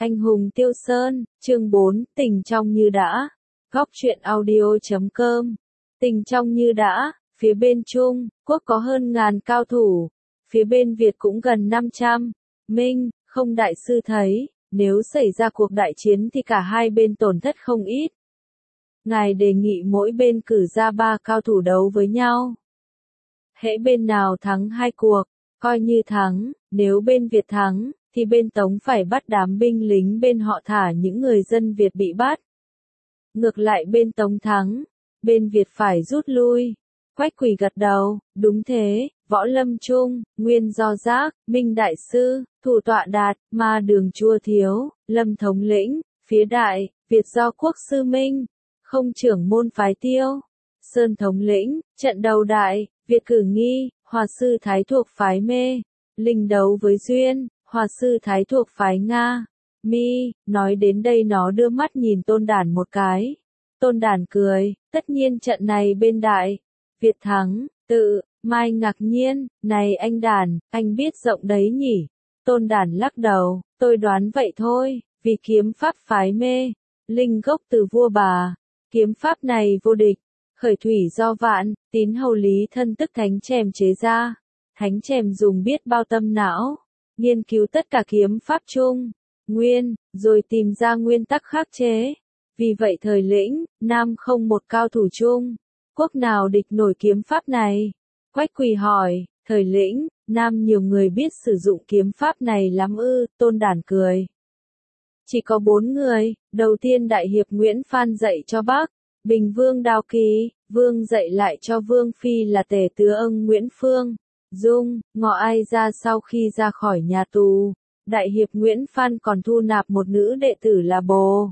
Anh hùng Tiêu Sơn, chương 4, tình trong như đã. Góc truyện audio.com. Tình trong như đã, phía bên Trung Quốc có hơn ngàn cao thủ, phía bên Việt cũng gần 500. Minh, không đại sư thấy, nếu xảy ra cuộc đại chiến thì cả hai bên tổn thất không ít. Ngài đề nghị mỗi bên cử ra 3 cao thủ đấu với nhau. Hễ bên nào thắng 2 cuộc, coi như thắng, nếu bên Việt thắng, thì bên Tống phải bắt đám binh lính bên họ thả những người dân Việt bị bắt. Ngược lại bên Tống thắng, bên Việt phải rút lui. Quách Quỳ gật đầu, đúng thế, Võ Lâm Trung, Nguyên Do Giác, Minh Đại Sư, Thủ Tọa Đạt, Ma Đường Chua Thiếu, Lâm Thống Lĩnh, phía Đại, Việt do Quốc Sư Minh, không trưởng môn phái Tiêu, Sơn Thống Lĩnh, trận đầu Đại, Việt cử Nghi, Hòa Sư Thái thuộc phái Mê, Linh đấu với Duyên, Hòa Sư Thái thuộc phái Nga. Mi, nói đến đây nó đưa mắt nhìn Tôn Đản một cái. Tôn Đản cười, tất nhiên trận này bên Đại Việt thắng, Mai ngạc nhiên, này anh Đản, anh biết rộng đấy nhỉ? Tôn Đản lắc đầu, tôi đoán vậy thôi, vì kiếm pháp phái Mê, Linh gốc từ vua Bà. Kiếm pháp này vô địch, khởi thủy do Vạn, Tín hầu Lý thân tức Thánh Chèm chế ra. Thánh Chèm dùng biết bao tâm não, nghiên cứu tất cả kiếm pháp Trung, Nguyên, rồi tìm ra nguyên tắc khắc chế. Vì vậy thời lĩnh, Nam không một cao thủ Trung Quốc nào địch nổi kiếm pháp này. Quách Quỳ hỏi, thời lĩnh, Nam nhiều người biết sử dụng kiếm pháp này lắm ư? Tôn Đản cười. Chỉ có 4 người, đầu tiên Đại Hiệp Nguyễn Phan dạy cho Bắc, Bình Vương Đao Kỳ, Vương dạy lại cho Vương Phi là Tề Tứ Âng Nguyễn Phương, Dung, Ngọ Ai ra sau khi ra khỏi nhà tù. Đại Hiệp Nguyễn Phan còn thu nạp một nữ đệ tử là Bồ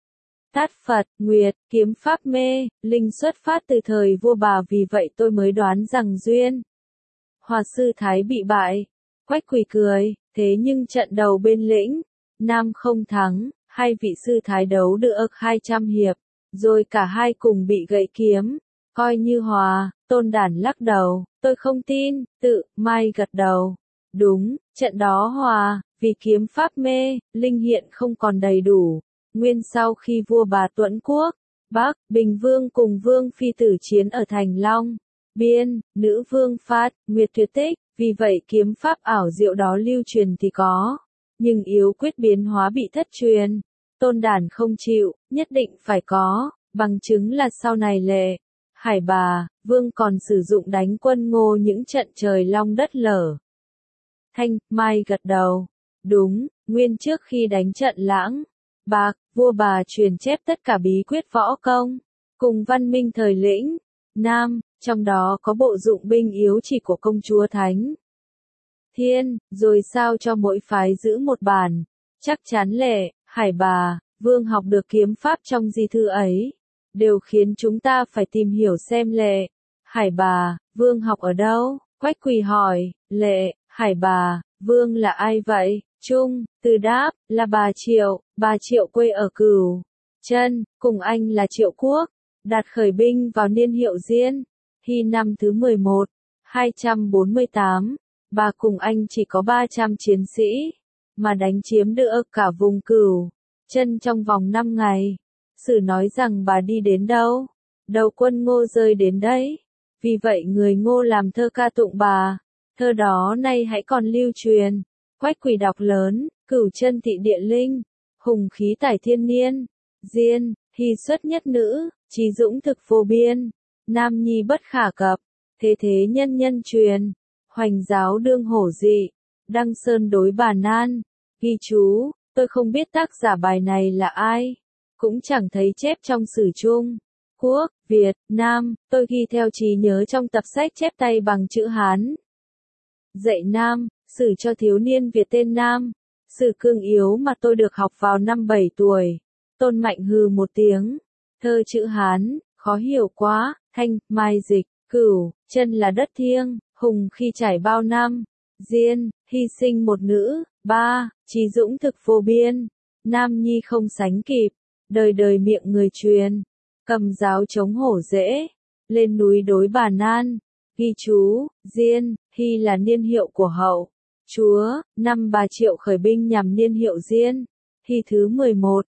Tát Phật, Nguyệt, kiếm pháp Mê, Linh xuất phát từ thời vua Bà, vì vậy tôi mới đoán rằng Duyên, Hòa Sư Thái bị bại. Quách Quỳ cười, thế nhưng trận đầu bên lĩnh, Nam không thắng, hai vị sư thái đấu được 200 hiệp, rồi cả hai cùng bị gãy kiếm, coi như hòa. Tôn Đản lắc đầu, tôi không tin. Mai gật đầu, đúng, trận đó hòa, vì kiếm pháp Mê, Linh hiện không còn đầy đủ. Nguyên sau khi vua Bà Tuẫn Quốc, Bắc, Bình Vương cùng Vương Phi tử chiến ở thành Long Biên, nữ vương Phát, Nguyệt tuyệt tích, vì vậy kiếm pháp ảo diệu đó lưu truyền thì có, nhưng yếu quyết biến hóa bị thất truyền. Tôn Đản không chịu, nhất định phải có, bằng chứng là sau này Lệ, Hải Bà, Vương còn sử dụng đánh quân Ngô những trận trời long đất lở. Mai gật đầu, đúng, Nguyên trước khi đánh trận Lãng Bạc, vua Bà truyền chép tất cả bí quyết võ công, cùng văn minh thời lĩnh, Nam, trong đó có bộ dụng binh yếu chỉ của công chúa Thánh Thiên, rồi sao cho mỗi phái giữ một bản. Chắc chắn Lệ, Hải Bà, Vương học được kiếm pháp trong di thư ấy, đều khiến chúng ta phải tìm hiểu xem Lệ, Hải Bà, Vương học ở đâu. Quách Quỳ hỏi, Lệ, Hải Bà, Vương là ai vậy? Trung, Từ đáp, là bà Triệu quê ở Cửu Chân, cùng anh là Triệu Quốc, đạt khởi binh vào niên Hiệu Diên, Hy năm thứ 11, 248, bà cùng anh chỉ có 300 chiến sĩ, mà đánh chiếm được cả vùng Cửu Chân trong vòng 5 ngày. Sử nói rằng bà đi đến đâu, đầu quân Ngô rơi đến đấy, vì vậy người Ngô làm thơ ca tụng bà, thơ đó nay hãy còn lưu truyền. Quách Quỳ đọc lớn, Cửu Chân thị địa linh, hùng khí tải thiên niên, Diên, Hy xuất nhất nữ, trí dũng thực vô biên, nam nhi bất khả cập, thế thế nhân nhân truyền, hoành giáo đương hổ dị, đăng sơn đối bà nan. Ghi chú, tôi không biết tác giả bài này là ai, cũng chẳng thấy chép trong sử Trung Quốc, Việt, Nam, tôi ghi theo trí nhớ trong tập sách chép tay bằng chữ Hán. Dạy Nam, sử cho thiếu niên Việt tên Nam, sử cương yếu mà tôi được học vào năm 7 tuổi. Tôn Mạnh hừ một tiếng, thơ chữ Hán, khó hiểu quá. Mai dịch, Cửu Chân là đất thiêng, hùng khi trải bao năm, Diên, hy sinh một nữ, trí dũng thực vô biên, nam nhi không sánh kịp, đời đời miệng người truyền, cầm giáo chống hổ dễ, lên núi đối bà nan. Ghi chú, Diên, Hy là niên hiệu của hậu chúa, năm Bà Triệu khởi binh nhằm niên hiệu Diên, Thi thứ 11,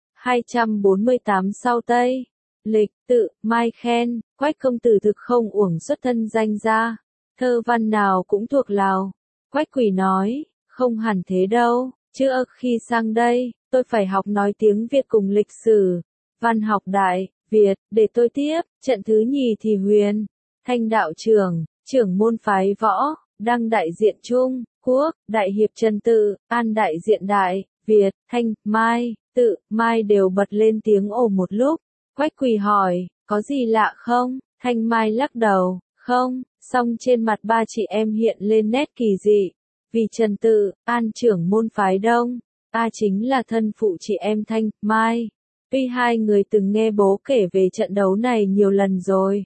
248 sau Tây. Lịch, tự, Mai khen, Quách công tử thực không uổng xuất thân danh gia. Thơ văn nào cũng thuộc lào. Quách Quỳ nói, không hẳn thế đâu, trước khi sang đây, tôi phải học nói tiếng Việt cùng lịch sử, văn học Đại Việt, để tôi tiếp, trận thứ nhì thì Huyền, Thanh đạo trưởng, trưởng môn phái võ, Đăng đại diện Trung Quốc, Đại hiệp Trần Tự, An đại diện Đại Việt, Thanh, Mai, Tự, Mai đều bật lên tiếng ồ một lúc. Quách Quỳ hỏi, có gì lạ không? Thanh Mai lắc đầu, không, song trên mặt ba chị em hiện lên nét kỳ dị. Vì Trần Tự, An trưởng môn phái Đông, chính là thân phụ chị em Thanh, Mai. Tuy hai người từng nghe bố kể về trận đấu này nhiều lần rồi.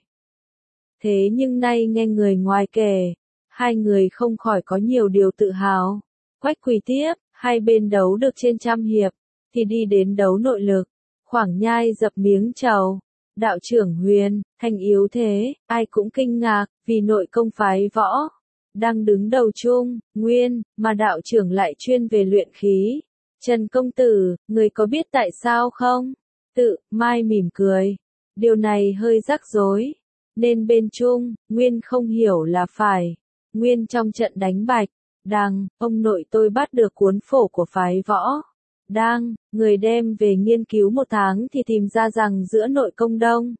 Thế nhưng nay nghe người ngoài kể, hai người không khỏi có nhiều điều tự hào. Quách Quỳ tiếp, hai bên đấu được trên 100 hiệp, thì đi đến đấu nội lực. Khoảng nhai dập miếng trầu. Đạo trưởng Huyền, Thanh yếu thế, ai cũng kinh ngạc, vì nội công phái võ. Đang đứng đầu Trung Nguyên, mà đạo trưởng lại chuyên về luyện khí. Trần công tử, người có biết tại sao không? Tự, Mai mỉm cười. Điều này hơi rắc rối. Nên bên Trung Nguyên không hiểu là phải. Nguyên trong trận đánh Bạch Đằng, ông nội tôi bắt được cuốn phổ của phái võ. Đang, người đem về nghiên cứu 1 tháng thì tìm ra rằng giữa nội công Đông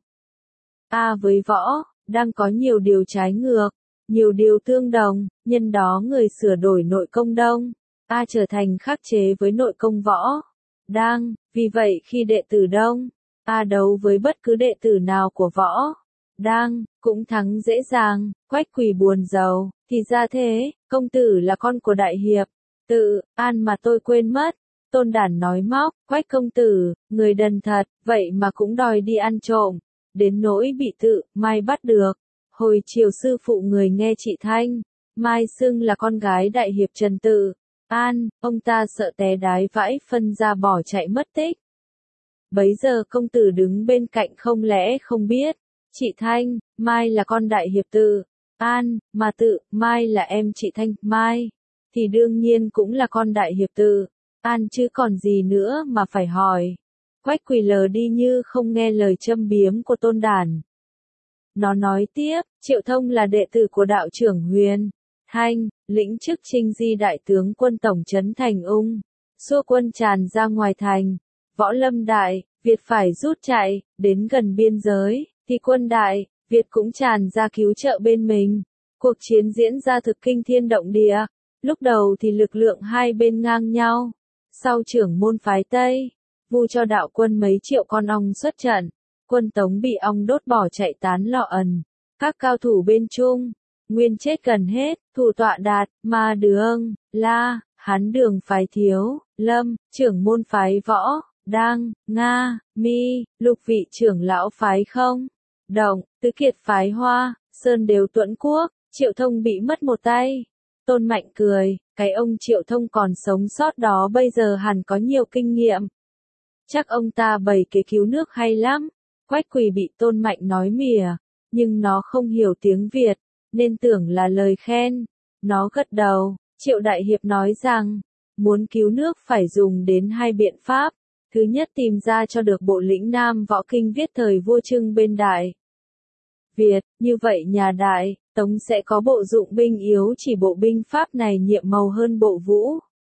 với võ, đang có nhiều điều trái ngược, nhiều điều tương đồng, nhân đó người sửa đổi nội công Đông trở thành khắc chế với nội công võ. Đang, vì vậy khi đệ tử Đông đấu với bất cứ đệ tử nào của võ Đang, cũng thắng dễ dàng. Quách Quỳ buồn rầu, thì ra thế, công tử là con của đại hiệp Tự, An mà tôi quên mất. Tôn Đản nói móc, Quách công tử, người đần thật, vậy mà cũng đòi đi ăn trộm, đến nỗi bị Tự, Mai bắt được. Hồi chiều sư phụ người nghe chị Thanh, Mai xưng là con gái đại hiệp Trần Tự, An, ông ta sợ té đái vãi phân ra bỏ chạy mất tích. Bấy giờ công tử đứng bên cạnh không lẽ không biết, chị Thanh, Mai là con đại hiệp Tự, An, mà Tự, Mai là em chị Thanh, Mai, thì đương nhiên cũng là con đại hiệp Tự, An chứ còn gì nữa mà phải hỏi. Quách Quỳ lờ đi như không nghe lời châm biếm của Tôn Đản. Nó nói tiếp, Triệu Thông là đệ tử của đạo trưởng Huyền Thanh, lĩnh chức Trinh Di đại tướng quân tổng trấn thành Ung, xua quân tràn ra ngoài thành. Võ Lâm Đại Việt phải rút chạy, đến gần biên giới, thì quân Đại Việt cũng tràn ra cứu trợ bên mình. Cuộc chiến diễn ra thực kinh thiên động địa, lúc đầu thì lực lượng hai bên ngang nhau. Sau trưởng môn phái Tây, vu cho đạo quân mấy triệu con ong xuất trận, quân Tống bị ong đốt bỏ chạy tán lọ ẩn. Các cao thủ bên Trung Nguyên chết gần hết, thủ tọa Đạt, Ma Đường, La, Hán Đường phái Thiếu, Lâm, trưởng môn phái Võ, Đang, Nga, Mi, Lục vị trưởng lão phái Không, Động, Tứ Kiệt phái Hoa, Sơn đều tuẫn quốc, Triệu Thông bị mất một tay. Tôn Mạnh cười, cái ông Triệu Thông còn sống sót đó bây giờ hẳn có nhiều kinh nghiệm. Chắc ông ta bày kế cứu nước hay lắm. Quách Quỳ bị Tôn Mạnh nói mỉa, nhưng nó không hiểu tiếng Việt, nên tưởng là lời khen. Nó gật đầu. Triệu Đại Hiệp nói rằng, muốn cứu nước phải dùng đến 2 biện pháp. Thứ nhất tìm ra cho được bộ lĩnh Nam võ kinh viết thời vua Trưng bên Đại Việt, như vậy nhà Đại Tống sẽ có bộ dụng binh yếu chỉ bộ binh pháp này nhiệm màu hơn bộ vũ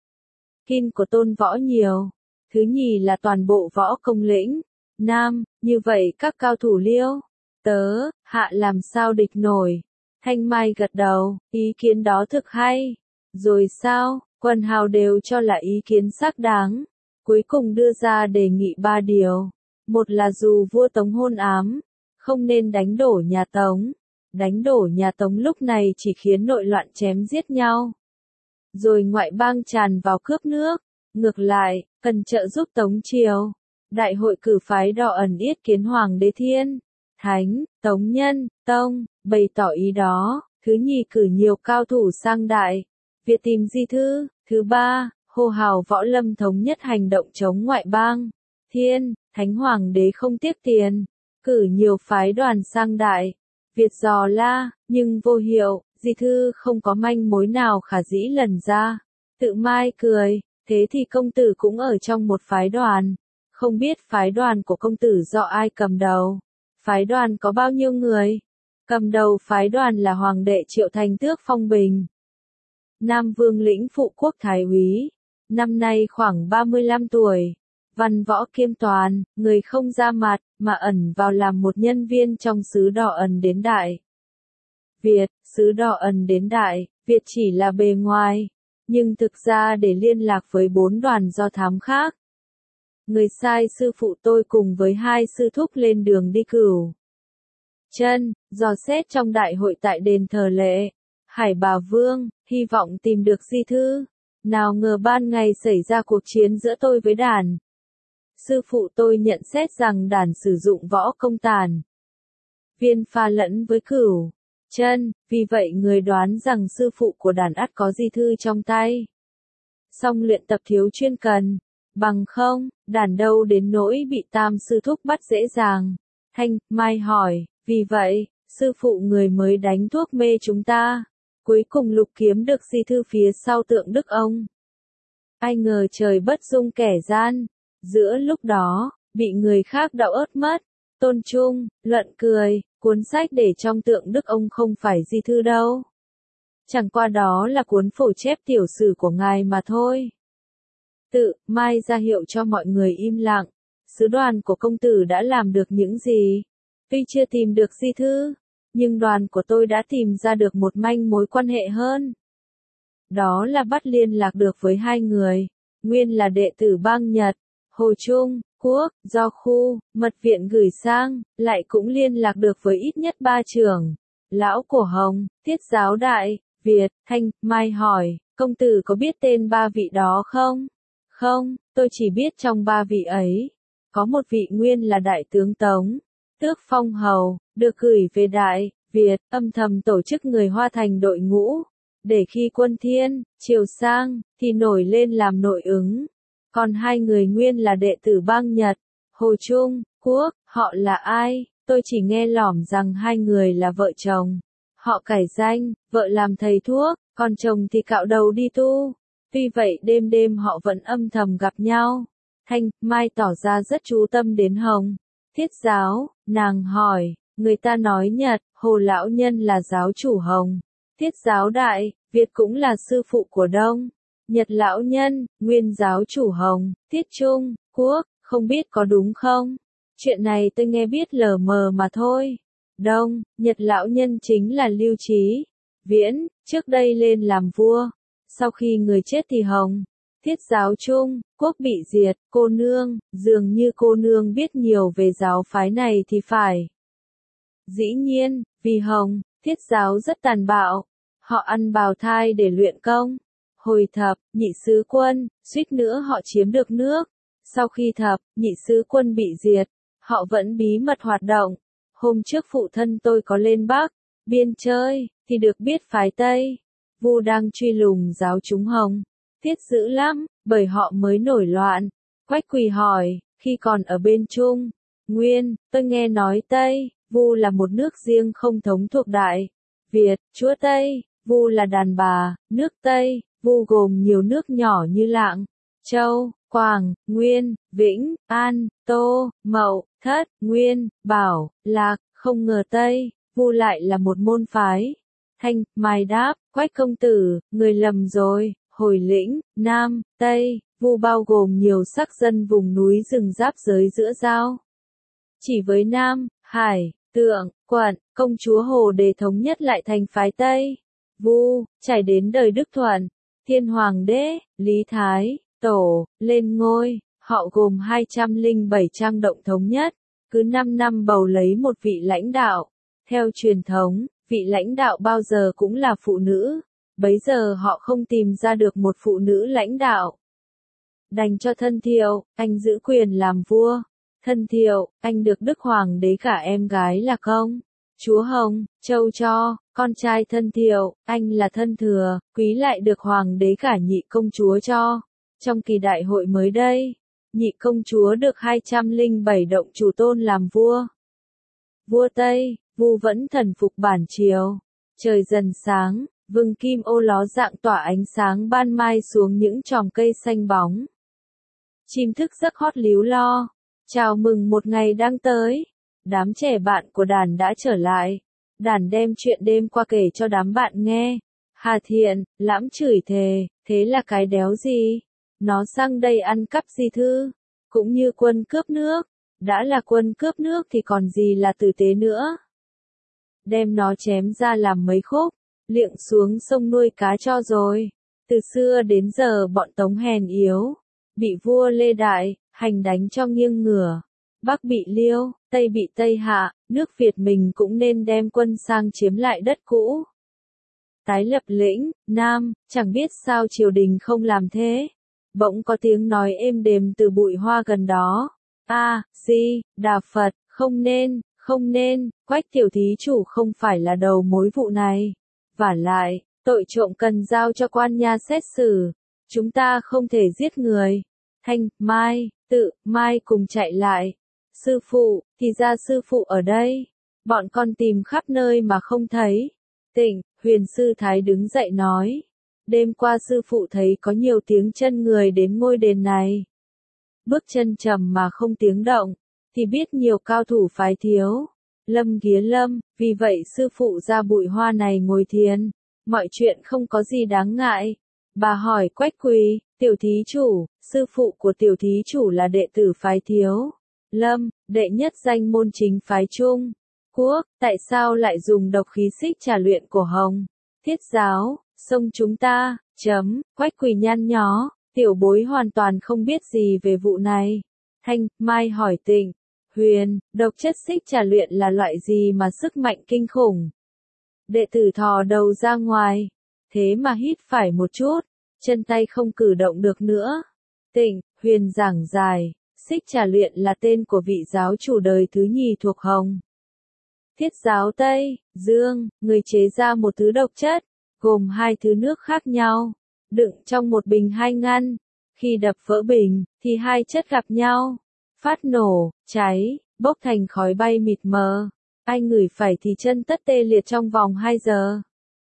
kinh của Tôn Võ nhiều. Thứ nhì là toàn bộ võ công lĩnh Nam, như vậy các cao thủ Liêu, Tớ, Hạ làm sao địch nổi. Thanh Mai gật đầu, ý kiến đó thực hay. Rồi sao, quần hào đều cho là ý kiến xác đáng. Cuối cùng đưa ra đề nghị 3 điều. Một là dù vua Tống hôn ám, không nên đánh đổ nhà Tống. Đánh đổ nhà Tống lúc này chỉ khiến nội loạn chém giết nhau. Rồi ngoại bang tràn vào cướp nước. Ngược lại, cần trợ giúp Tống Triều. Đại hội cử phái Đỏ Ẩn yết kiến Hoàng đế Thiên, Thánh, Tống Nhân, Tông, bày tỏ ý đó. Thứ nhì cử nhiều cao thủ sang Đại Việt tìm di thư. Thứ ba, hô hào võ lâm thống nhất hành động chống ngoại bang. Thiên, Thánh Hoàng đế không tiếc tiền, cử nhiều phái đoàn sang Đại Việt dò la, nhưng vô hiệu, di thư không có manh mối nào khả dĩ lần ra. Tự Mai cười, Thế thì công tử cũng ở trong một phái đoàn. Không biết phái đoàn của công tử do ai cầm đầu? Phái đoàn có bao nhiêu người? Cầm đầu phái đoàn là Hoàng đệ Triệu Thành Tước Phong Bình, Nam Vương lĩnh phụ quốc Thái úy, năm nay khoảng 35 tuổi, văn võ kiêm toàn, người không ra mặt, mà ẩn vào làm một nhân viên trong xứ Đỏ Ẩn đến Đại Việt. Xứ Đỏ Ẩn đến Đại Việt chỉ là bề ngoài, nhưng thực ra để liên lạc với 4 đoàn do thám khác. Người sai sư phụ tôi cùng với 2 sư thúc lên đường đi Cửu Chân, dò xét trong đại hội tại đền thờ Lệ Hải Bà Vương, hy vọng tìm được di thư. Nào ngờ ban ngày xảy ra cuộc chiến giữa tôi với đàn. Sư phụ tôi nhận xét rằng đàn sử dụng võ công tàn viên pha lẫn với Cửu Chân, vì vậy người đoán rằng sư phụ của đàn ắt có di thư trong tay. Song luyện tập thiếu chuyên cần, bằng không, đàn đâu đến nỗi bị tam sư thúc bắt dễ dàng. Thanh Mai hỏi, vì vậy, sư phụ người mới đánh thuốc mê chúng ta. Cuối cùng lục kiếm được di thư phía sau tượng Đức ông. Ai ngờ trời bất dung kẻ gian. Giữa lúc đó, bị người khác đạo ớt mất. Tôn Trung, luận cười, cuốn sách để trong tượng Đức ông không phải di thư đâu. Chẳng qua đó là cuốn phổ chép tiểu sử của ngài mà thôi. Tự Mai ra hiệu cho mọi người im lặng. Sứ đoàn của công tử đã làm được những gì? Tuy chưa tìm được di thư, nhưng đoàn của tôi đã tìm ra được một manh mối quan hệ hơn. Đó là bắt liên lạc được với 2 người, nguyên là đệ tử bang Nhật, Hồ Trung Quốc, do khu mật viện gửi sang, lại cũng liên lạc được với ít nhất 3 trưởng. Lão Cổ Hồng, Tiết Giáo Đại Việt. Thanh Mai hỏi, công tử có biết tên 3 vị đó không? Không, tôi chỉ biết trong 3 vị ấy, có một vị nguyên là Đại tướng Tống Tước Phong Hầu, được gửi về Đại Việt, âm thầm tổ chức người Hoa thành đội ngũ, để khi quân Thiên Triều sang, thì nổi lên làm nội ứng. Còn 2 người nguyên là đệ tử bang Nhật, Hồ Trung Quốc, họ là ai? Tôi chỉ nghe lỏm rằng 2 người là vợ chồng. Họ cải danh, vợ làm thầy thuốc, còn chồng thì cạo đầu đi tu. Tuy vậy đêm đêm họ vẫn âm thầm gặp nhau. Thanh Mai tỏ ra rất chú tâm đến Hồng Thiết Giáo, nàng hỏi, người ta nói Nhật, Hồ Lão Nhân là giáo chủ Hồng Thiết Giáo Đại Việt cũng là sư phụ của Đông Nhật Lão Nhân, nguyên giáo chủ Hồng Thiết Trung Quốc, không biết có đúng không? Chuyện này tôi nghe biết lờ mờ mà thôi. Đông Nhật Lão Nhân chính là Lưu Trí Viễn, trước đây lên làm vua. Sau khi người chết thì Hồng Thiết Giáo Trung Quốc bị diệt. Cô nương, dường như cô nương biết nhiều về giáo phái này thì phải. Dĩ nhiên, vì Hồng Thiết Giáo rất tàn bạo. Họ ăn bào thai để luyện công. Hồi thập nhị sứ quân, suýt nữa họ chiếm được nước. Sau khi thập nhị sứ quân bị diệt, họ vẫn bí mật hoạt động. Hôm trước phụ thân tôi có lên Bắc Biên chơi, thì được biết phái Tây Vu đang truy lùng giáo chúng Hồng Thiết dữ lắm, bởi họ mới nổi loạn. Quách Quỳ hỏi, khi còn ở bên Trung Nguyên, tôi nghe nói Tây Vu là một nước riêng không thống thuộc Đại Việt. Chúa Tây Vu là đàn bà. Nước Tây Vu gồm nhiều nước nhỏ như Lạng, Châu, Quảng, Nguyên, Vĩnh, An, Tô, Mậu, Thất, Nguyên, Bảo, Lạc. Không ngờ Tây Vu lại là một môn phái. Thanh Mai đáp, Quách công tử, người lầm rồi. Hồi lĩnh Nam Tây Vu bao gồm nhiều sắc dân vùng núi rừng giáp giới giữa giao. Chỉ với Nam Hải, Tượng, Quận, công chúa Hồ Đề thống nhất lại thành phái Tây Vu. Trải đến đời Đức Thuận, Thiên Hoàng đế Lý Thái Tổ lên ngôi, họ gồm 207 trang động thống nhất, cứ 5 năm bầu lấy một vị lãnh đạo. Theo truyền thống, vị lãnh đạo bao giờ cũng là phụ nữ. Bấy giờ họ không tìm ra được một phụ nữ lãnh đạo. Đành cho Thân Thiệu, anh giữ quyền làm vua. Thân Thiệu, anh được Đức Hoàng đế cả em gái là công chúa Hồng Châu cho. Con trai Thân Thiệu, anh là Thân Thừa, quý lại được Hoàng đế cả nhị công chúa cho. Trong kỳ đại hội mới đây, nhị công chúa được 207 động chủ tôn làm vua. Vua Tây Vu vẫn thần phục bản triều. Trời dần sáng, Vừng kim ô ló dạng tỏa ánh sáng ban mai xuống những chòm cây xanh bóng. Chim thức giấc hót líu lo. Chào mừng một ngày đang tới. Đám trẻ bạn của đàn đã trở lại. Đàn đem chuyện đêm qua kể cho đám bạn nghe. Hà Thiện, Lãm chửi thề, thế là cái đéo gì? Nó sang đây ăn cắp gì thư? Cũng như quân cướp nước. Đã là quân cướp nước thì còn gì là tử tế nữa. Đem nó chém ra làm mấy khúc, liệng xuống sông nuôi cá cho rồi. Từ xưa đến giờ bọn Tống hèn yếu, bị vua Lê Đại, hành đánh cho nghiêng ngửa. Bắc bị Liêu, Tây bị Tây hạ, nước Việt mình cũng nên đem quân sang chiếm lại đất cũ. Tái lập lĩnh, Nam, chẳng biết sao triều đình không làm thế. Bỗng có tiếng nói êm đềm từ bụi hoa gần đó. Đà Phật, không nên, Quách tiểu thí chủ không phải là đầu mối vụ này. Vả lại, tội trộm cần giao cho quan nha xét xử. Chúng ta không thể giết người. Thanh, Mai cùng chạy lại. Sư phụ, thì ra sư phụ ở đây. Bọn con tìm khắp nơi mà không thấy. Tịnh, Huyền sư thái đứng dậy nói. Đêm qua sư phụ thấy có nhiều tiếng chân người đến ngôi đền này. Bước chân trầm mà không tiếng động, thì biết nhiều cao thủ phái thiếu. Lâm ghía lâm, vì vậy sư phụ ra bụi hoa này ngồi thiền. Mọi chuyện không có gì đáng ngại. Bà hỏi Quách Quỳ, tiểu thí chủ, sư phụ của tiểu thí chủ là đệ tử phái thiếu. Lâm, đệ nhất danh môn chính phái Trung Quốc, tại sao lại dùng độc khí xích trà luyện của Hồng Thiết giáo, sông chúng ta, Quách Quỳ nhăn nhó, tiểu bối hoàn toàn không biết gì về vụ này. Thanh, Mai hỏi Tịnh, Huyền, độc chất xích trà luyện là loại gì mà sức mạnh kinh khủng? Đệ tử thò đầu ra ngoài, thế mà hít phải một chút, chân tay không cử động được nữa. Tịnh, Huyền giảng dài, xích trà luyện là tên của vị giáo chủ đời thứ nhì thuộc Hồng Thiết giáo Tây Dương, người chế ra một thứ độc chất, gồm hai thứ nước khác nhau, đựng trong một bình hai ngăn. Khi đập vỡ bình, thì hai chất gặp nhau, phát nổ, cháy, bốc thành khói bay mịt mờ. Ai ngửi phải thì chân tất tê liệt trong vòng 2 giờ.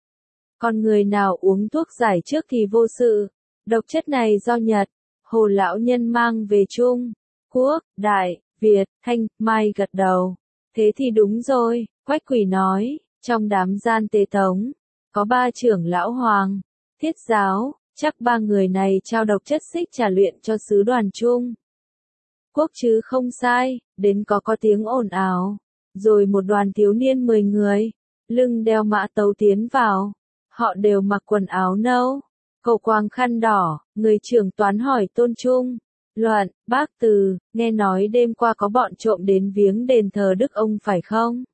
Còn người nào uống thuốc giải trước thì vô sự. Độc chất này do Nhật, Hồ lão nhân mang về Trung Quốc, Đại Việt. Thanh, Mai gật đầu. Thế thì đúng rồi, Quách Quỳ nói, trong đám gian tế Tống, có 3 trưởng lão Hoàng Thiết giáo, chắc 3 người này trao độc chất xích trà luyện cho sứ đoàn Trung Quốc chứ không sai. Đến có tiếng ồn ào, rồi một đoàn thiếu niên 10 người, lưng đeo mã tấu tiến vào. Họ đều mặc quần áo nâu, cầu quàng khăn đỏ. Người trưởng toán hỏi Tôn Trung Luận, bác Từ, nghe nói đêm qua có bọn trộm đến viếng đền thờ Đức ông phải không?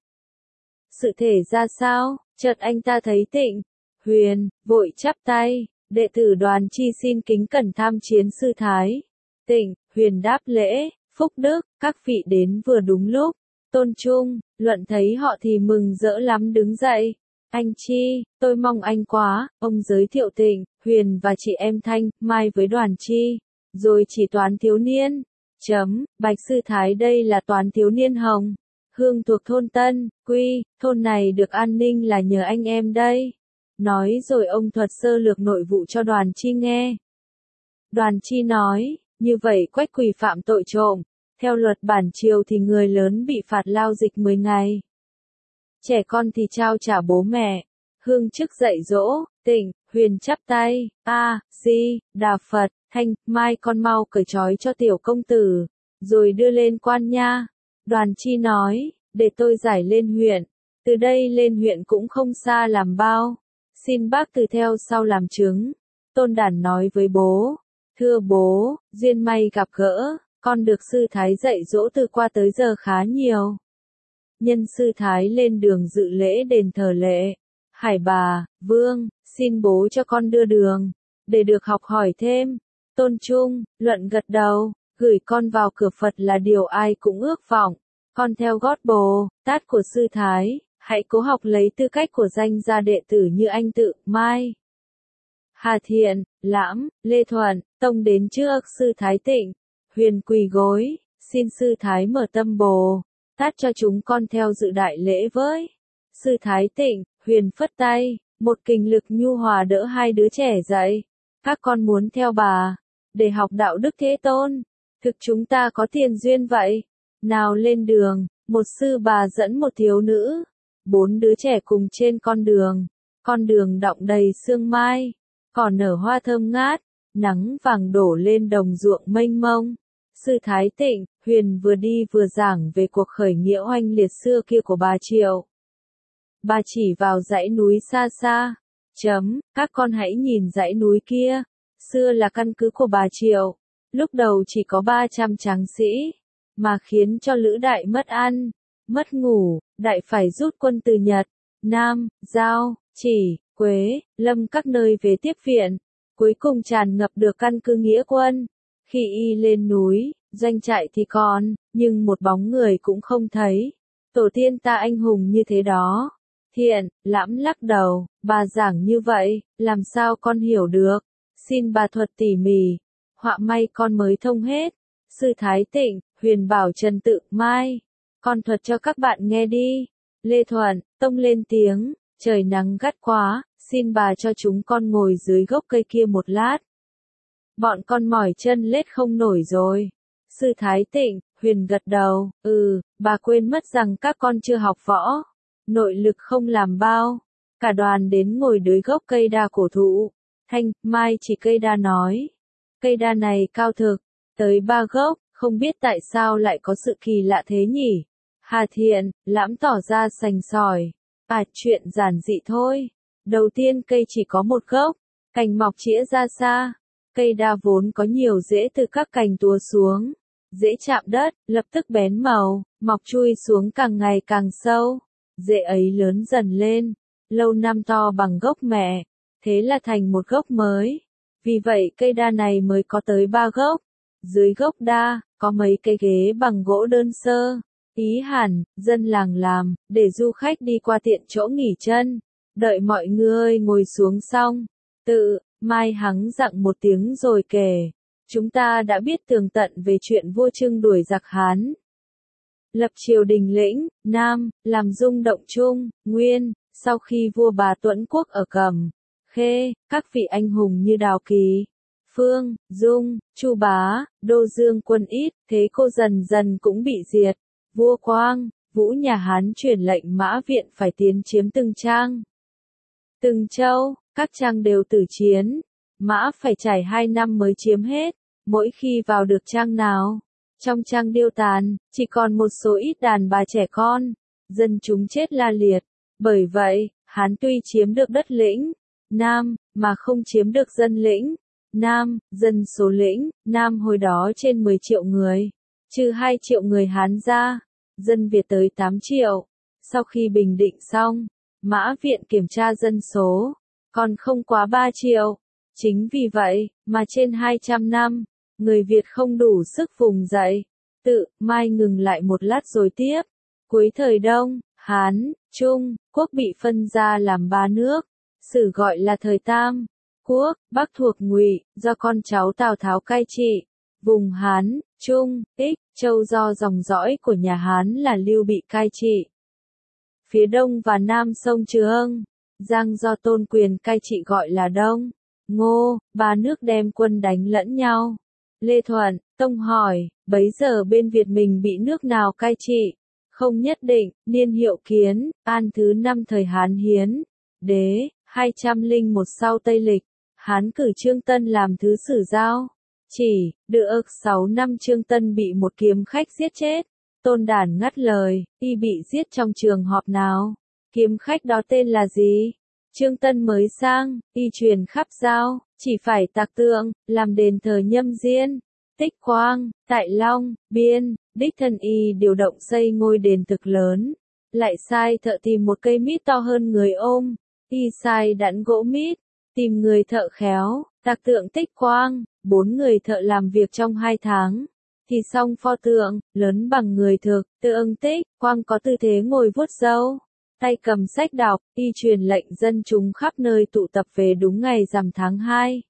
Sự thể ra sao? Chợt anh ta thấy Tịnh, Huyền, vội chắp tay, đệ tử Đoàn Chi xin kính cẩn tham chiến sư thái. Tịnh, Huyền đáp lễ, phúc đức, các vị đến vừa đúng lúc. Tôn Trung Luận thấy họ thì mừng rỡ lắm đứng dậy. Anh Chi, tôi mong anh quá. Ông giới thiệu Tịnh, Huyền và chị em Thanh, Mai với Đoàn Chi, rồi chỉ toán thiếu niên. Bạch sư thái đây là toán thiếu niên Hồng Hương thuộc thôn Tân Quy, thôn này được an ninh là nhờ anh em đây. Nói rồi ông thuật sơ lược nội vụ cho Đoàn Chi nghe. Đoàn Chi nói, như vậy Quách Quỳ phạm tội trộm. Theo luật bản triều thì người lớn bị phạt lao dịch 10 ngày. Trẻ con thì trao trả bố mẹ. Hương chức dạy dỗ. Tịnh, Huyền chắp tay, Đà Phật. Thanh, Mai con mau cởi trói cho tiểu công tử, rồi đưa lên quan nha. Đoàn Chi nói, để tôi giải lên huyện. Từ đây lên huyện cũng không xa làm bao. Xin bác Từ theo sau làm chứng. Tôn Đản nói với bố, thưa bố, duyên may gặp gỡ, con được sư thái dạy dỗ từ qua tới giờ khá nhiều. Nhân sư thái lên đường dự lễ đền thờ Lệ Hải Bà, Vương, xin bố cho con đưa đường, để được học hỏi thêm. Tôn Trung Luận gật đầu, gửi con vào cửa Phật là điều ai cũng ước vọng. Con theo gót Bồ Tát của sư thái, hãy cố học lấy tư cách của danh gia đệ tử như anh Tự, Mai, Hà Thiện, Lãm, Lê Thuận, tông đến trước sư thái Tịnh. Huyền quỳ gối, xin sư thái mở tâm Bồ Tát cho chúng con theo dự đại lễ với. Sư thái Tịnh, Huyền phất tay, Một kình lực nhu hòa đỡ hai đứa trẻ dậy. Các con muốn theo bà, để học đạo đức Thế Tôn. Thực chúng ta có tiền duyên vậy. Nào lên đường, một sư bà dẫn một thiếu nữ. 4 đứa trẻ cùng trên con đường đọng đầy sương mai, cỏ nở hoa thơm ngát, nắng vàng đổ lên đồng ruộng mênh mông. Sư Thái Tịnh, Huyền vừa đi vừa giảng về cuộc khởi nghĩa oanh liệt xưa kia của bà Triệu. Bà chỉ vào dãy núi xa xa. Các con hãy nhìn dãy núi kia. Xưa là căn cứ của bà Triệu. Lúc đầu chỉ có 300 tráng sĩ, mà khiến cho Lữ Đại mất ăn, mất ngủ, Đại phải rút quân từ Nhật, Nam, Giao, Chỉ, Quế, Lâm các nơi về tiếp viện. Cuối cùng tràn ngập được căn cứ nghĩa quân. Khi y lên núi, doanh trại thì còn, nhưng một bóng người cũng không thấy. Tổ tiên ta anh hùng như thế đó. Thiện, Lãm lắc đầu, bà giảng như vậy, làm sao con hiểu được? Xin bà thuật tỉ mỉ. Họa may con mới thông hết. Sư Thái Tịnh, Huyền bảo Trần Tự Mai. Con thuật cho các bạn nghe đi. Lê Thuận, Tông lên tiếng, trời nắng gắt quá, xin bà cho chúng con ngồi dưới gốc cây kia một lát. Bọn con mỏi chân lết không nổi rồi. Sư Thái Tịnh, Huyền gật đầu, bà quên mất rằng các con chưa học võ. Nội lực không làm bao. Cả đoàn đến ngồi dưới gốc cây đa cổ thụ. Thanh, Mai chỉ cây đa nói. Cây đa này cao thực, tới 3 gốc, không biết tại sao lại có sự kỳ lạ thế nhỉ? Hà Thiện, Lãm tỏ ra sành sỏi. Chuyện giản dị thôi. Đầu tiên cây chỉ có một gốc, cành mọc chĩa ra xa. Cây đa vốn có nhiều rễ từ các cành túa xuống. Rễ chạm đất, lập tức bén màu, mọc chui xuống càng ngày càng sâu. Rễ ấy lớn dần lên, lâu năm to bằng gốc mẹ. Thế là thành một gốc mới. Vì vậy cây đa này mới có tới 3 gốc. Dưới gốc đa, có mấy cây ghế bằng gỗ đơn sơ. Ý hẳn, dân làng làm, để du khách đi qua tiện chỗ nghỉ chân. Đợi mọi người ngồi xuống xong. Mai hắng giọng một tiếng rồi kể. Chúng ta đã biết tường tận về chuyện vua Trưng đuổi giặc Hán. Lập triều đình lĩnh, Nam, làm rung động Trung, Nguyên. Sau khi vua Bà Tuẫn Quốc ở Cẩm Khê, các vị anh hùng như Đào Kỳ, Phương, Dung, Chu Bá, Đô Dương quân ít, thế cô dần dần cũng bị diệt. Vua Quang, Vũ nhà Hán truyền lệnh Mã Viện phải tiến chiếm từng trang. Từng châu, các trang đều tử chiến. Mã phải trải 2 năm mới chiếm hết. Mỗi khi vào được trang nào, trong trang điêu tàn, chỉ còn một số ít đàn bà trẻ con. Dân chúng chết la liệt. Bởi vậy, Hán tuy chiếm được đất lĩnh Nam, mà không chiếm được dân lĩnh Nam. Dân số lĩnh Nam hồi đó trên 10 triệu người, trừ 2 triệu người Hán ra, dân Việt tới 8 triệu. Sau khi bình định xong, Mã Viện kiểm tra dân số, còn không quá 3 triệu. Chính vì vậy, mà trên 200 năm, người Việt không đủ sức vùng dậy. Mai ngừng lại một lát rồi tiếp. Cuối thời Đông, Hán, Trung, Quốc bị phân ra làm 3 nước. Sử gọi là thời Tam Quốc. Bắc thuộc Ngụy, do con cháu Tào Tháo cai trị. Vùng Hán, Trung, Ích, Châu do dòng dõi của nhà Hán là Lưu Bị cai trị. Phía Đông và Nam sông Trường, Giang do Tôn Quyền cai trị gọi là Đông, Ngô. 3 nước đem quân đánh lẫn nhau. Lê Thuận, Tông hỏi, bấy giờ bên Việt mình bị nước nào cai trị? Không nhất định. Niên Hiệu Kiến, An thứ 5 thời Hán Hiến Đế, 201 sau Tây Lịch. Hán cử Trương Tân làm thứ sử giao. Chỉ, được 6 năm Trương Tân bị một kiếm khách giết chết. Tôn Đản ngắt lời, y bị giết trong trường họp nào? Kiếm khách đó tên là gì? Trương Tân mới sang, y truyền khắp giao, chỉ phải tạc tượng, làm đền thờ Nhâm Diên, Tích Quang, tại Long, Biên, đích thân y điều động xây ngôi đền thực lớn. Lại sai thợ tìm một cây mít to hơn người ôm, y sai đẵn gỗ mít, tìm người thợ khéo, tạc tượng Tích Quang. 4 người thợ làm việc trong 2 tháng, thì xong pho tượng, lớn bằng người thực. Tượng Tích Quang có tư thế ngồi vuốt râu, tay cầm sách đọc, y truyền lệnh dân chúng khắp nơi tụ tập về đúng ngày rằm tháng 2.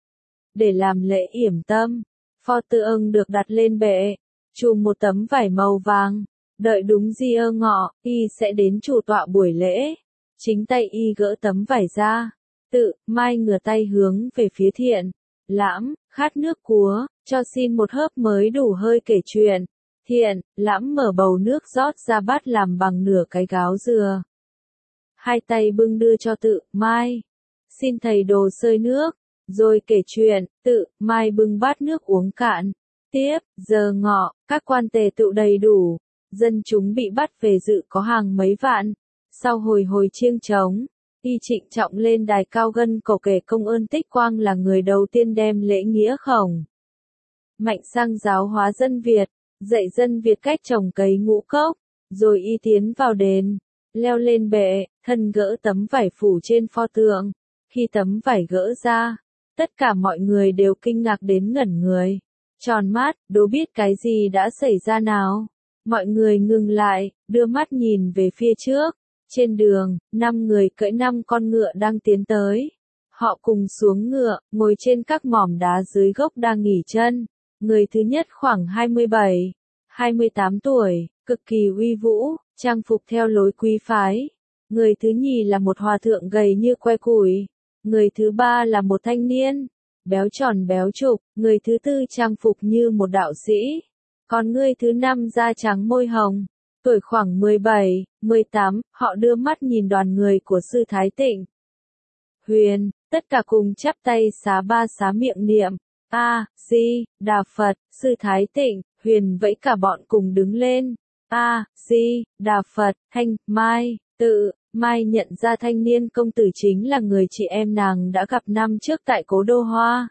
Để làm lễ yểm tâm, pho tượng được đặt lên bệ, trùm một tấm vải màu vàng, đợi đúng Di Ngọ, y sẽ đến chủ tọa buổi lễ. Chính tay y gỡ tấm vải ra. Tự, Mai ngửa tay hướng về phía Thiện. Lãm, khát nước cúa, cho xin một hớp mới đủ hơi kể chuyện. Thiện, Lãm mở bầu nước rót ra bát làm bằng nửa cái gáo dừa. Hai tay bưng đưa cho Tự, Mai. Xin thầy đồ xơi nước, rồi kể chuyện. Tự, Mai bưng bát nước uống cạn. Tiếp, giờ ngọ, các quan tề tựu đầy đủ. Dân chúng bị bắt về dự có hàng mấy vạn. Sau hồi hồi chiêng trống, y trịnh trọng lên đài cao gân cổ kể công ơn Tích Quang là người đầu tiên đem lễ nghĩa khổng mạnh sang giáo hóa dân Việt, dạy dân Việt cách trồng cấy ngũ cốc, rồi y tiến vào đền, leo lên bệ, thân gỡ tấm vải phủ trên pho tượng. Khi tấm vải gỡ ra, tất cả mọi người đều kinh ngạc đến ngẩn người, tròn mắt, đố biết cái gì đã xảy ra nào. Mọi người ngừng lại, đưa mắt nhìn về phía trước. Trên đường, 5 người cưỡi 5 con ngựa đang tiến tới. Họ cùng xuống ngựa, ngồi trên các mỏm đá dưới gốc đang nghỉ chân. Người thứ nhất khoảng 27, 28 tuổi, cực kỳ uy vũ, trang phục theo lối quý phái. Người thứ nhì là một hòa thượng gầy như que củi. Người thứ ba là một thanh niên, béo tròn béo trục. Người thứ tư trang phục như một đạo sĩ. Còn người thứ năm da trắng môi hồng. Tuổi khoảng 17, 18, họ đưa mắt nhìn đoàn người của sư Thái Tịnh. Huyền, tất cả cùng chắp tay xá ba xá miệng niệm. A, Di, Đà Phật, sư Thái Tịnh, Huyền vẫy cả bọn cùng đứng lên. A, Di, Đà Phật, Thanh, Mai, Tự, Mai nhận ra thanh niên công tử chính là người chị em nàng đã gặp năm trước tại cố đô Hoa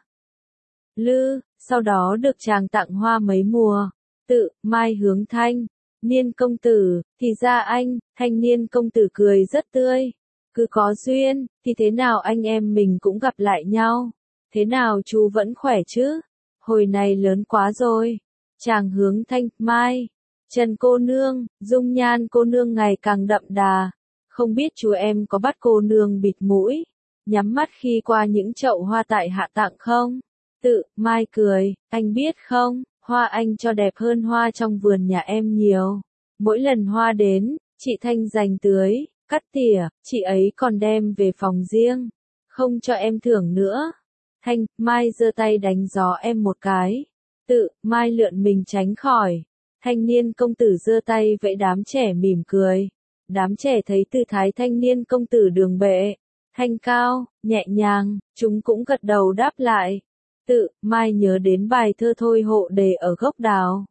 Lư, sau đó được chàng tặng hoa mấy mùa. Tự, Mai hướng Thanh niên công tử, thì ra anh, thanh niên công tử cười rất tươi. Cứ có duyên, thì thế nào anh em mình cũng gặp lại nhau. Thế nào chú vẫn khỏe chứ? Hồi này lớn quá rồi. Chàng hướng Thanh, Mai. Trần cô nương, dung nhan cô nương ngày càng đậm đà. Không biết chú em có bắt cô nương bịt mũi, nhắm mắt khi qua những chậu hoa tại Hạ Tạng không? Tự, Mai cười, anh biết không? Hoa anh cho đẹp hơn hoa trong vườn nhà em nhiều. Mỗi lần hoa đến, chị Thanh dành tưới, cắt tỉa, chị ấy còn đem về phòng riêng. Không cho em thưởng nữa. Thanh, Mai giơ tay đánh gió em một cái. Tự, Mai lượn mình tránh khỏi. Thanh niên công tử giơ tay vẫy đám trẻ mỉm cười. Đám trẻ thấy tư thái thanh niên công tử đường bệ, thanh cao, nhẹ nhàng, chúng cũng gật đầu đáp lại. Tự, Mai nhớ đến bài thơ Thôi Hộ Đề ở gốc đào.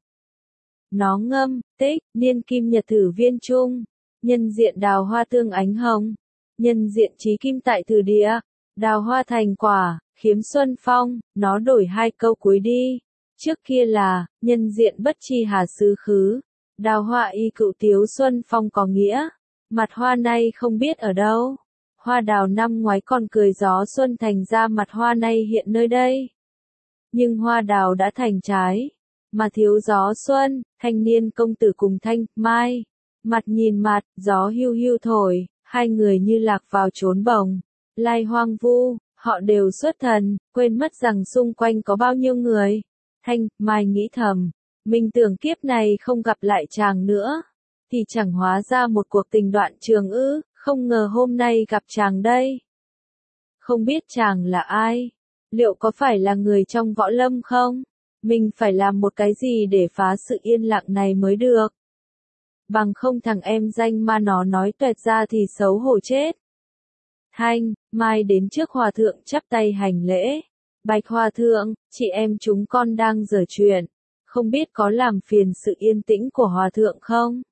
Nó ngâm, tích, niên kim nhật thử viên trung, nhân diện đào hoa tương ánh hồng, nhân diện trí kim tại thử địa, đào hoa thành quả, khiếm xuân phong, nó đổi hai câu cuối đi. Trước kia là, nhân diện bất chi hà xứ khứ, đào hoa y cựu tiếu xuân phong có nghĩa, mặt hoa nay không biết ở đâu. Hoa đào năm ngoái còn cười gió xuân thành ra mặt hoa nay hiện nơi đây. Nhưng hoa đào đã thành trái, mà thiếu gió xuân, thanh niên công tử cùng Thanh, Mai. Mặt nhìn mặt, gió hiu hiu thổi, hai người như lạc vào chốn bồng, lai hoang vu, họ đều xuất thần, quên mất rằng xung quanh có bao nhiêu người. Thanh, Mai nghĩ thầm, mình tưởng kiếp này không gặp lại chàng nữa, thì chẳng hóa ra một cuộc tình đoạn trường ư, không ngờ hôm nay gặp chàng đây. Không biết chàng là ai? Liệu có phải là người trong võ lâm không? Mình phải làm một cái gì để phá sự yên lặng này mới được. Bằng không thằng em danh ma nó nói tuẹt ra thì xấu hổ chết. Thanh, Mai đến trước hòa thượng chắp tay hành lễ. Bạch hòa thượng, chị em chúng con đang giở chuyện. Không biết có làm phiền sự yên tĩnh của hòa thượng không?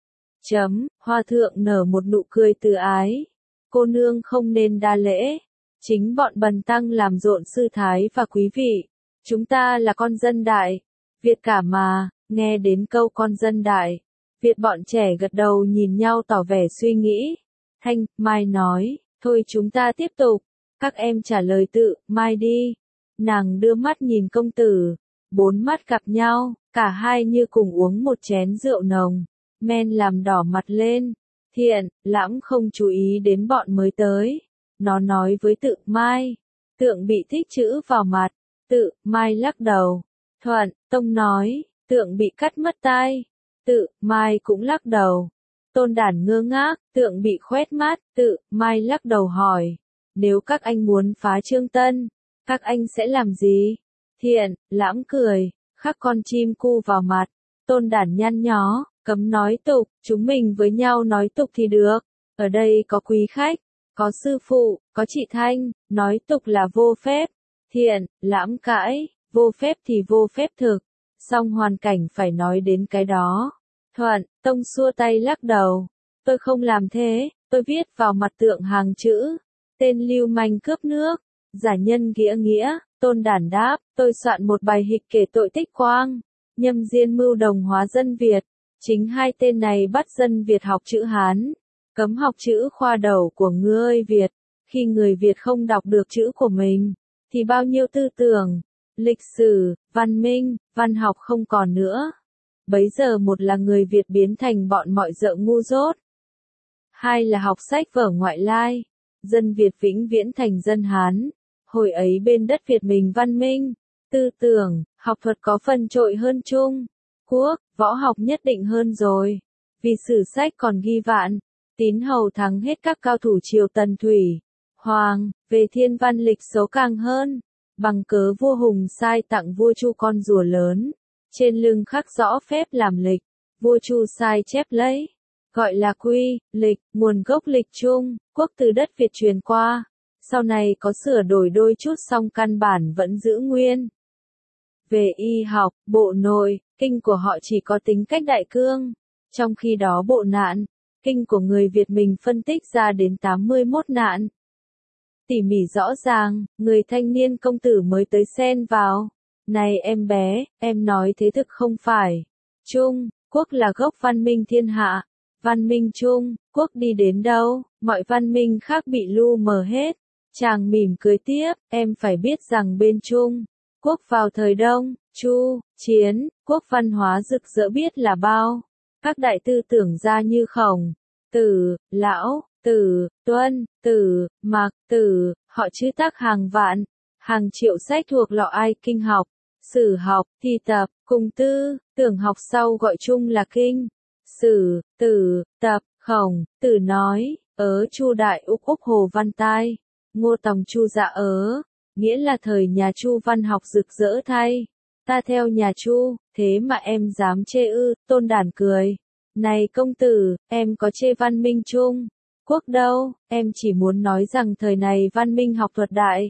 Hòa thượng nở một nụ cười từ ái. Cô nương không nên đa lễ. Chính bọn bần tăng làm rộn sư thái và quý vị. Chúng ta là con dân đại. Việt cả mà, nghe đến câu con dân đại. Việt bọn trẻ gật đầu nhìn nhau tỏ vẻ suy nghĩ. Thanh, Mai nói, thôi chúng ta tiếp tục. Các em trả lời tự, Mai đi. Nàng đưa mắt nhìn công tử. Bốn mắt gặp nhau, cả hai như cùng uống một chén rượu nồng. Men làm đỏ mặt lên. Thiện, Lãm không chú ý đến bọn mới tới. Nó nói với tự, Mai. Tượng bị thích chữ vào mặt. Tự, Mai lắc đầu. Thuận, Tông nói, tượng bị cắt mất tai. Tự, Mai cũng lắc đầu. Tôn Đản ngơ ngác, Tượng bị khoét mắt, Tự, Mai lắc đầu hỏi. Nếu các anh muốn phá Trương Tân, các anh sẽ làm gì? Thiện, Lãm cười, khắc con chim cu vào mặt. Tôn Đản nhăn nhó, cấm nói tục, chúng mình với nhau nói tục thì được. Ở đây có quý khách, có sư phụ, có chị Thanh, nói tục là vô phép. Thiện, Lãm cãi, vô phép thì vô phép thực. Song hoàn cảnh phải nói đến cái đó. Thuận, Tông xua tay lắc đầu. Tôi không làm thế, tôi viết vào mặt tượng hàng chữ. Tên lưu manh cướp nước, giả nhân nghĩa nghĩa. Tôn Đản đáp, tôi soạn một bài hịch kể tội Tích Quang, Nhâm Diên mưu đồng hóa dân Việt. Chính hai tên này bắt dân Việt học chữ Hán, cấm học chữ khoa đầu của ngươi Việt. Khi người Việt không đọc được chữ của mình, thì bao nhiêu tư tưởng, lịch sử, văn minh, văn học không còn nữa. Bấy giờ một là người Việt biến thành bọn mọi dợ ngu dốt. Hai là học sách vở ngoại lai, dân Việt vĩnh viễn thành dân Hán. Hồi ấy bên đất Việt mình văn minh, tư tưởng, học thuật có phần trội hơn Trung Quốc, võ học nhất định hơn rồi. Vì sử sách còn ghi vạn, Tín Hầu thắng hết các cao thủ triều Tần Thủy, Hoàng, về thiên văn lịch số càng hơn. Bằng cớ vua Hùng sai tặng vua Chu con rùa lớn, trên lưng khắc rõ phép làm lịch, vua Chu sai chép lấy, gọi là quy, lịch, nguồn gốc lịch Trung Quốc từ đất Việt truyền qua. Sau này có sửa đổi đôi chút song căn bản vẫn giữ nguyên. Về y học, bộ nội, kinh của họ chỉ có tính cách đại cương, trong khi đó bộ nạn, kinh của người Việt mình phân tích ra đến 81 nạn. Tỉ mỉ rõ ràng, người thanh niên công tử mới tới xen vào. Này em bé, em nói thế thực không phải. Trung Quốc là gốc văn minh thiên hạ. Văn minh Trung Quốc đi đến đâu, mọi văn minh khác bị lu mờ hết. Chàng mỉm cười tiếp, em phải biết rằng bên Trung Quốc vào thời Đông, Chu, Chiến, Quốc văn hóa rực rỡ biết là bao. Các đại tư tưởng gia như Khổng Tử, Lão Tử, Tuân Tử, Mạc Tử, họ chữ tác hàng vạn, hàng triệu sách thuộc lọ ai kinh học, sử học, thi tập, cùng tư, tưởng học sau gọi chung là kinh. Sử, tử, tập, Khổng Tử nói, Chu đại Úc Úc Hồ Văn Tai. Ngô Tòng Chu dạ nghĩa là thời nhà Chu văn học rực rỡ thay. Ta theo nhà Chu, thế mà em dám chê ư? Tôn Đản cười. Này công tử, em có chê văn minh Trung Quốc đâu, em chỉ muốn nói rằng thời này văn minh học thuật đại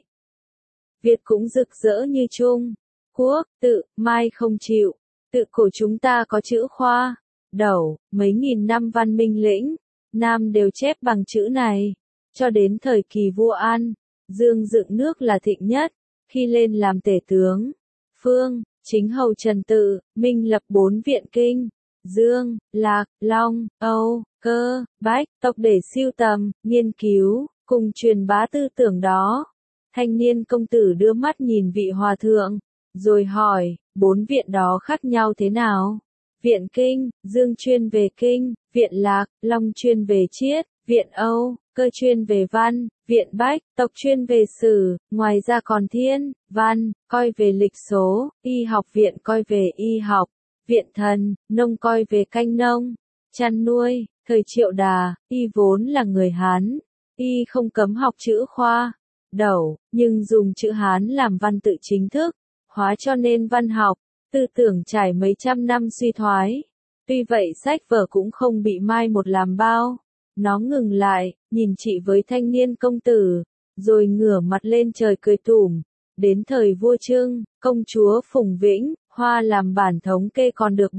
Việt cũng rực rỡ như Trung Quốc. Tự, Mai không chịu. Tự cổ chúng ta có chữ khoa đầu, mấy nghìn năm văn minh lĩnh Nam đều chép bằng chữ này. Cho đến thời kỳ vua An, Dương dựng nước là thịnh nhất, khi lên làm tể tướng, Phương, Chính hầu Trần Tự, Minh lập 4 viện kinh, Dương, Lạc, Long, Âu, Cơ, Bách, tộc để siêu tầm, nghiên cứu, cùng truyền bá tư tưởng đó. Thanh niên công tử đưa mắt nhìn vị hòa thượng, rồi hỏi, 4 viện đó khác nhau thế nào? Viện Kinh, Dương chuyên về kinh, Viện Lạc, Long chuyên về triết, Viện Âu, Cơ chuyên về văn, Viện Bách, tộc chuyên về sử, ngoài ra còn Thiên, Văn, coi về lịch số, Y học viện coi về y học, Viện Thần, Nông coi về canh nông, chăn nuôi. Thời Triệu Đà, Y vốn là người Hán, Y không cấm học chữ khoa đầu, nhưng dùng chữ Hán làm văn tự chính thức, hóa cho nên văn học, tư tưởng trải mấy trăm năm suy thoái. Tuy vậy sách vở cũng không bị mai một làm bao. Nó ngừng lại, nhìn chị với thanh niên công tử, rồi ngửa mặt lên trời cười tủm. Đến thời vua Trưng, công chúa Phùng Vĩnh, Hoa làm bản thống kê còn được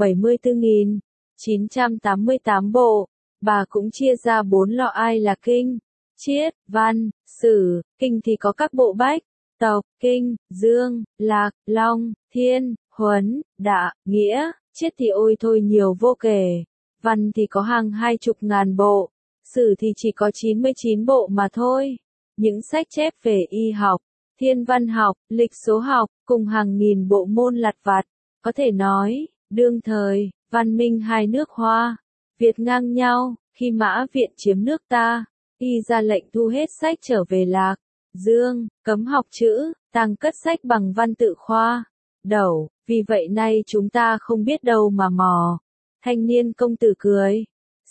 74.988 bộ. Bà cũng chia ra 4 lọ ai là kinh, triết, văn, sử. Kinh thì có các bộ Bách, tộc, Kinh, Dương, Lạc, Long, Thiên, Huấn, Đạ, Nghĩa. Triết thì ôi thôi nhiều vô kể. Văn thì có hàng 20.000 bộ. Sử thì chỉ có 99 bộ mà thôi. Những sách chép về y học, thiên văn học, lịch số học, cùng hàng nghìn bộ môn lặt vặt. Có thể nói, đương thời, văn minh hai nước Hoa, Việt ngang nhau. Khi Mã Viện chiếm nước ta, y ra lệnh thu hết sách trở về Lạc, Dương, cấm học chữ, tàng cất sách bằng văn tự khoa đầu. Vì vậy nay chúng ta không biết đâu mà mò. Thanh niên công tử cười.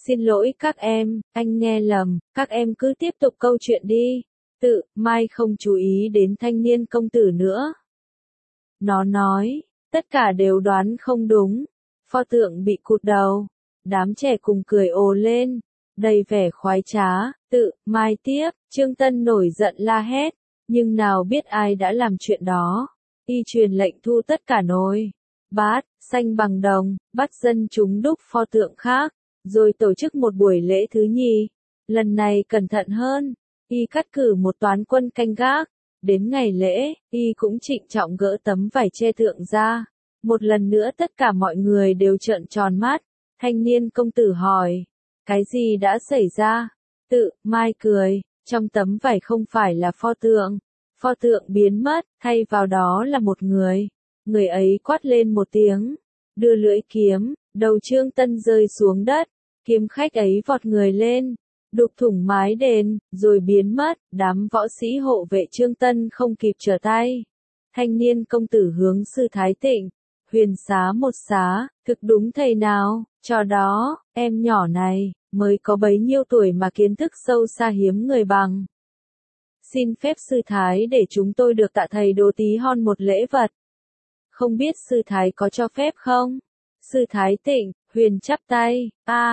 Xin lỗi các em, anh nghe lầm, các em cứ tiếp tục câu chuyện đi. Tự, Mai không chú ý đến thanh niên công tử nữa. Nó nói, tất cả đều đoán không đúng. Pho tượng bị cụt đầu. Đám trẻ cùng cười ồ lên, đầy vẻ khoái trá. Tự, Mai tiếp, Trương Tân nổi giận la hét, nhưng nào biết ai đã làm chuyện đó. Y truyền lệnh thu tất cả nồi, bát, xanh bằng đồng, bắt dân chúng đúc pho tượng khác, rồi tổ chức một buổi lễ thứ nhì. Lần này cẩn thận hơn, Y cắt cử một toán quân canh gác. Đến ngày lễ, Y cũng trịnh trọng gỡ tấm vải che tượng ra. Một lần nữa tất cả mọi người đều trợn tròn mắt. Thanh niên công tử hỏi, cái gì đã xảy ra? Tự, Mai cười, trong tấm vải không phải là pho tượng biến mất, thay vào đó là một người. Người ấy quát lên một tiếng, đưa lưỡi kiếm, đầu Trương Tân rơi xuống đất, kiếm khách ấy vọt người lên, đục thủng mái đền, rồi biến mất. Đám võ sĩ hộ vệ Trương Tân không kịp trở tay. Thanh niên công tử hướng sư Thái Tịnh, huyền xá một xá, thực đúng thầy nào, trò đó, em nhỏ này, mới có bấy nhiêu tuổi mà kiến thức sâu xa hiếm người bằng. Xin phép sư Thái để chúng tôi được tạ thầy Đồ Tí Hon một lễ vật. Không biết sư Thái có cho phép không? Sư Thái Tịnh, huyền chắp tay,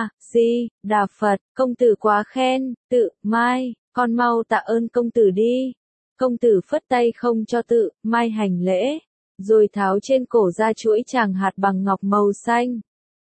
Đà Phật, công tử quá khen. Tự, Mai, con mau tạ ơn công tử đi. Công tử phất tay không cho Tự, Mai hành lễ, rồi tháo trên cổ ra chuỗi tràng hạt bằng ngọc màu xanh.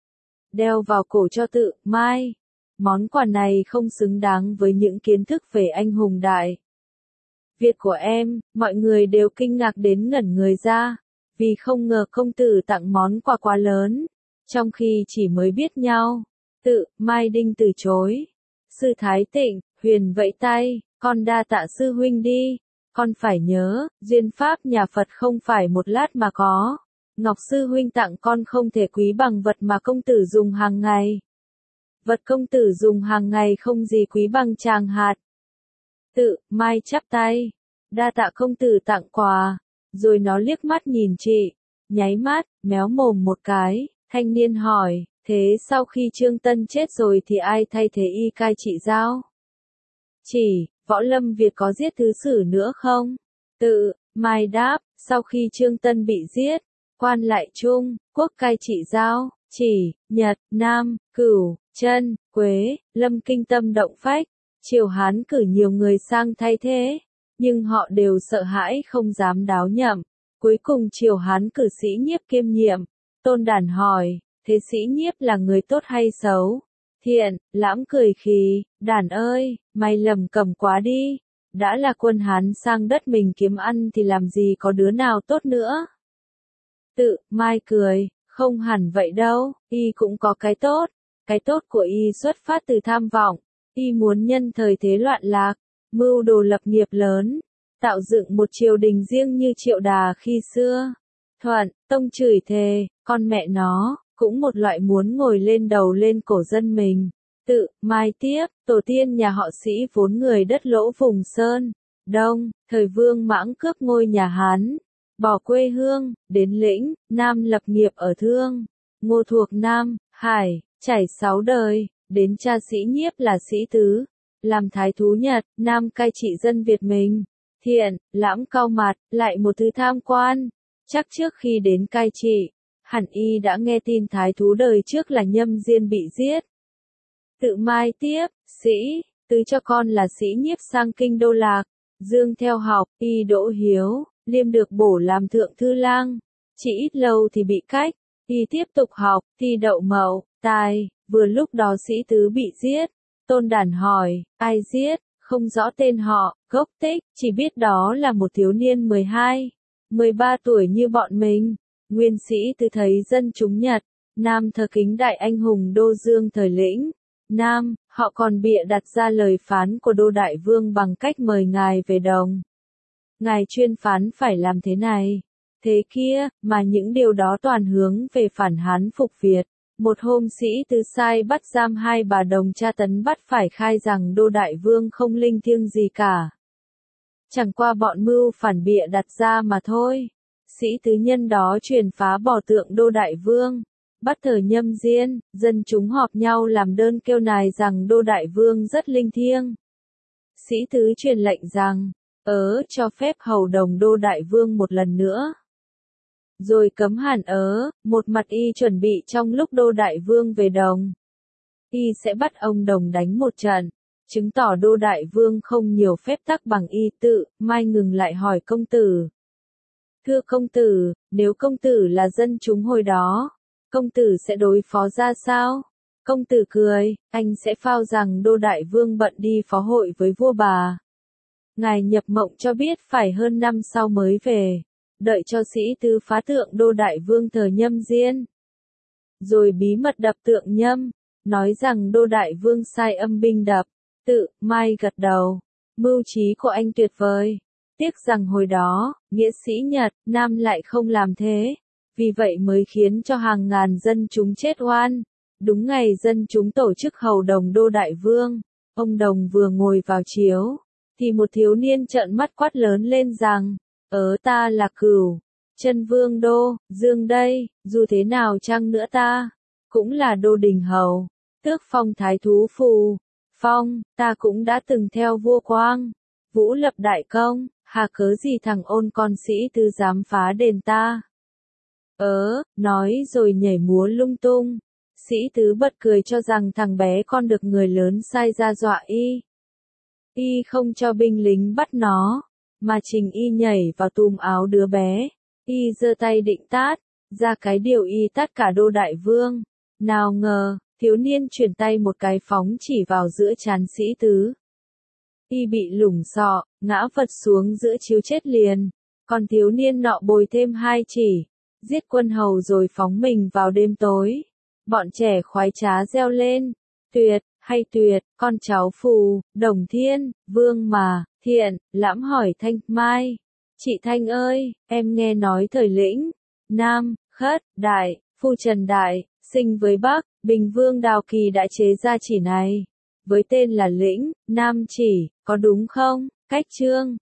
Đeo vào cổ cho Tự, Mai. Món quà này không xứng đáng với những kiến thức về anh hùng đại Việt của em. Mọi người đều kinh ngạc đến ngẩn người ra, vì không ngờ công tử tặng món quà quá lớn, trong khi chỉ mới biết nhau. Tự, Mai đinh từ chối. Sư Thái Tịnh, huyền vẫy tay, con đa tạ sư huynh đi. Con phải nhớ, duyên pháp nhà Phật không phải một lát mà có. Ngọc sư huynh tặng con không thể quý bằng vật mà công tử dùng hàng ngày. Vật công tử dùng hàng ngày không gì quý bằng tràng hạt. Tự, Mai chắp tay, đa tạ công tử tặng quà. Rồi nó liếc mắt nhìn chị, nháy mắt, méo mồm một cái. Thanh niên hỏi, thế sau khi Trương Tân chết rồi thì ai thay thế y cai trị giao? Chỉ, võ lâm Việt có giết thứ sử nữa không? Tự, Mai đáp, sau khi Trương Tân bị giết, quan lại Trung Quốc cai trị giao, chỉ, Nhật, Nam, Cửu, Chân, Quế, Lâm kinh tâm động phách. Triều Hán cử nhiều người sang thay thế, nhưng họ đều sợ hãi không dám đáo nhậm. Cuối cùng Triều Hán cử Sĩ Nhiếp kiêm nhiệm. Tôn Đản hỏi, thế Sĩ Nhiếp là người tốt hay xấu? Thiện, Lãm cười khì, Đản ơi, mày lầm cầm quá đi. Đã là quân Hán sang đất mình kiếm ăn thì làm gì có đứa nào tốt nữa. Tự, Mai cười, không hẳn vậy đâu, y cũng có cái tốt. Cái tốt của y xuất phát từ tham vọng. Y muốn nhân thời thế loạn lạc, mưu đồ lập nghiệp lớn, tạo dựng một triều đình riêng như Triệu Đà khi xưa. Thuận, tông chửi thề, con mẹ nó, cũng một loại muốn ngồi lên đầu lên cổ dân mình. Tự, Mai tiếp, tổ tiên nhà họ Sĩ vốn người đất lỗ vùng Sơn, Đông, thời Vương Mãng cướp ngôi nhà Hán, bỏ quê hương, đến lĩnh, Nam lập nghiệp ở Thương, Ngô thuộc Nam, Hải, trải 6 đời. Đến cha Sĩ Nhiếp là Sĩ Tứ, làm thái thú Nhật, Nam cai trị dân Việt mình. Thiện, Lãm cau mặt, lại một thứ tham quan. Chắc trước khi đến cai trị, hẳn y đã nghe tin thái thú đời trước là Nhâm Diên bị giết. Tự, Mai tiếp, Sĩ Tứ cho con là Sĩ Nhiếp sang kinh Đô Lạc, Dương theo học, y đỗ hiếu, Liêm được bổ làm thượng thư lang. Chỉ ít lâu thì bị cách, y tiếp tục học, thi đậu Mậu, Tài. Vừa lúc đó Sĩ Tứ bị giết. Tôn Đản hỏi, ai giết? Không rõ tên họ, gốc tích, chỉ biết đó là một thiếu niên 12, 13 tuổi như bọn mình. Nguyên Sĩ Tứ thấy dân chúng Nhật, Nam thờ kính đại anh hùng Đô Dương thời lĩnh Nam, họ còn bịa đặt ra lời phán của Đô Đại Vương bằng cách mời ngài về đồng. Ngài chuyên phán phải làm thế này, thế kia, mà những điều đó toàn hướng về phản Hán phục Việt. Một hôm Sĩ Tứ sai bắt giam hai bà đồng tra tấn bắt phải khai rằng Đô Đại Vương không linh thiêng gì cả. Chẳng qua bọn mưu phản bịa đặt ra mà thôi. Sĩ Tứ nhân đó truyền phá bỏ tượng Đô Đại Vương. Bắt thờ Nhâm Diên, dân chúng họp nhau làm đơn kêu nài rằng Đô Đại Vương rất linh thiêng. Sĩ tứ truyền lệnh rằng, cho phép hầu đồng Đô Đại Vương một lần nữa. Rồi cấm hẳn một mặt y chuẩn bị trong lúc Đô Đại Vương về đồng. Y sẽ bắt ông đồng đánh một trận, chứng tỏ Đô Đại Vương không nhiều phép tắc bằng y tự, Mai ngừng lại hỏi công tử. Thưa công tử, nếu công tử là dân chúng hồi đó, công tử sẽ đối phó ra sao? Công tử cười, anh sẽ phao rằng Đô Đại Vương bận đi phó hội với vua bà. Ngài nhập mộng cho biết phải hơn năm sau mới về, đợi cho sĩ tứ phá tượng Đô Đại Vương thờ Nhâm Diên. Rồi bí mật đập tượng Nhâm, nói rằng Đô Đại Vương sai âm binh đập, Mai gật đầu, mưu trí của anh tuyệt vời. Tiếc rằng hồi đó, nghĩa sĩ Nhật, Nam lại không làm thế, vì vậy mới khiến cho hàng ngàn dân chúng chết oan. Đúng ngày dân chúng tổ chức hầu đồng Đô Đại Vương, ông đồng vừa ngồi vào chiếu, thì một thiếu niên trợn mắt quát lớn lên rằng, ta là Cửu Chân Vương Đô Dương đây, dù thế nào chăng nữa ta cũng là Đô Đình hầu, tước phong thái thú phù. Phong, ta cũng đã từng theo vua Quang Vũ lập đại công, hà cớ gì thằng ôn con sĩ tứ dám phá đền ta. Nói rồi nhảy múa lung tung. Sĩ tứ bật cười cho rằng thằng bé con được người lớn sai ra dọa y. Y không cho binh lính bắt nó, mà trình y nhảy vào túm áo đứa bé. Y giơ tay định tát, ra cái điều y tát cả Đô Đại Vương. Nào ngờ, thiếu niên chuyển tay một cái phóng chỉ vào giữa trán sĩ tứ. Y bị lủng sọ, ngã vật xuống giữa chiếu chết liền. Còn thiếu niên nọ bồi thêm 2 chỉ, giết quân hầu rồi phóng mình vào đêm tối. Bọn trẻ khoái trá reo lên, tuyệt, hay tuyệt, con cháu Phù, Đồng Thiên, Vương mà, Thiện, Lãm hỏi Thanh Mai. Chị Thanh ơi, em nghe nói thời Lĩnh, Nam, Khất, Đại, Phu Trần Đại, sinh với Bắc, Bình Vương Đào Kỳ đã chế ra chỉ này, với tên là Lĩnh, Nam chỉ, có đúng không? Cách chương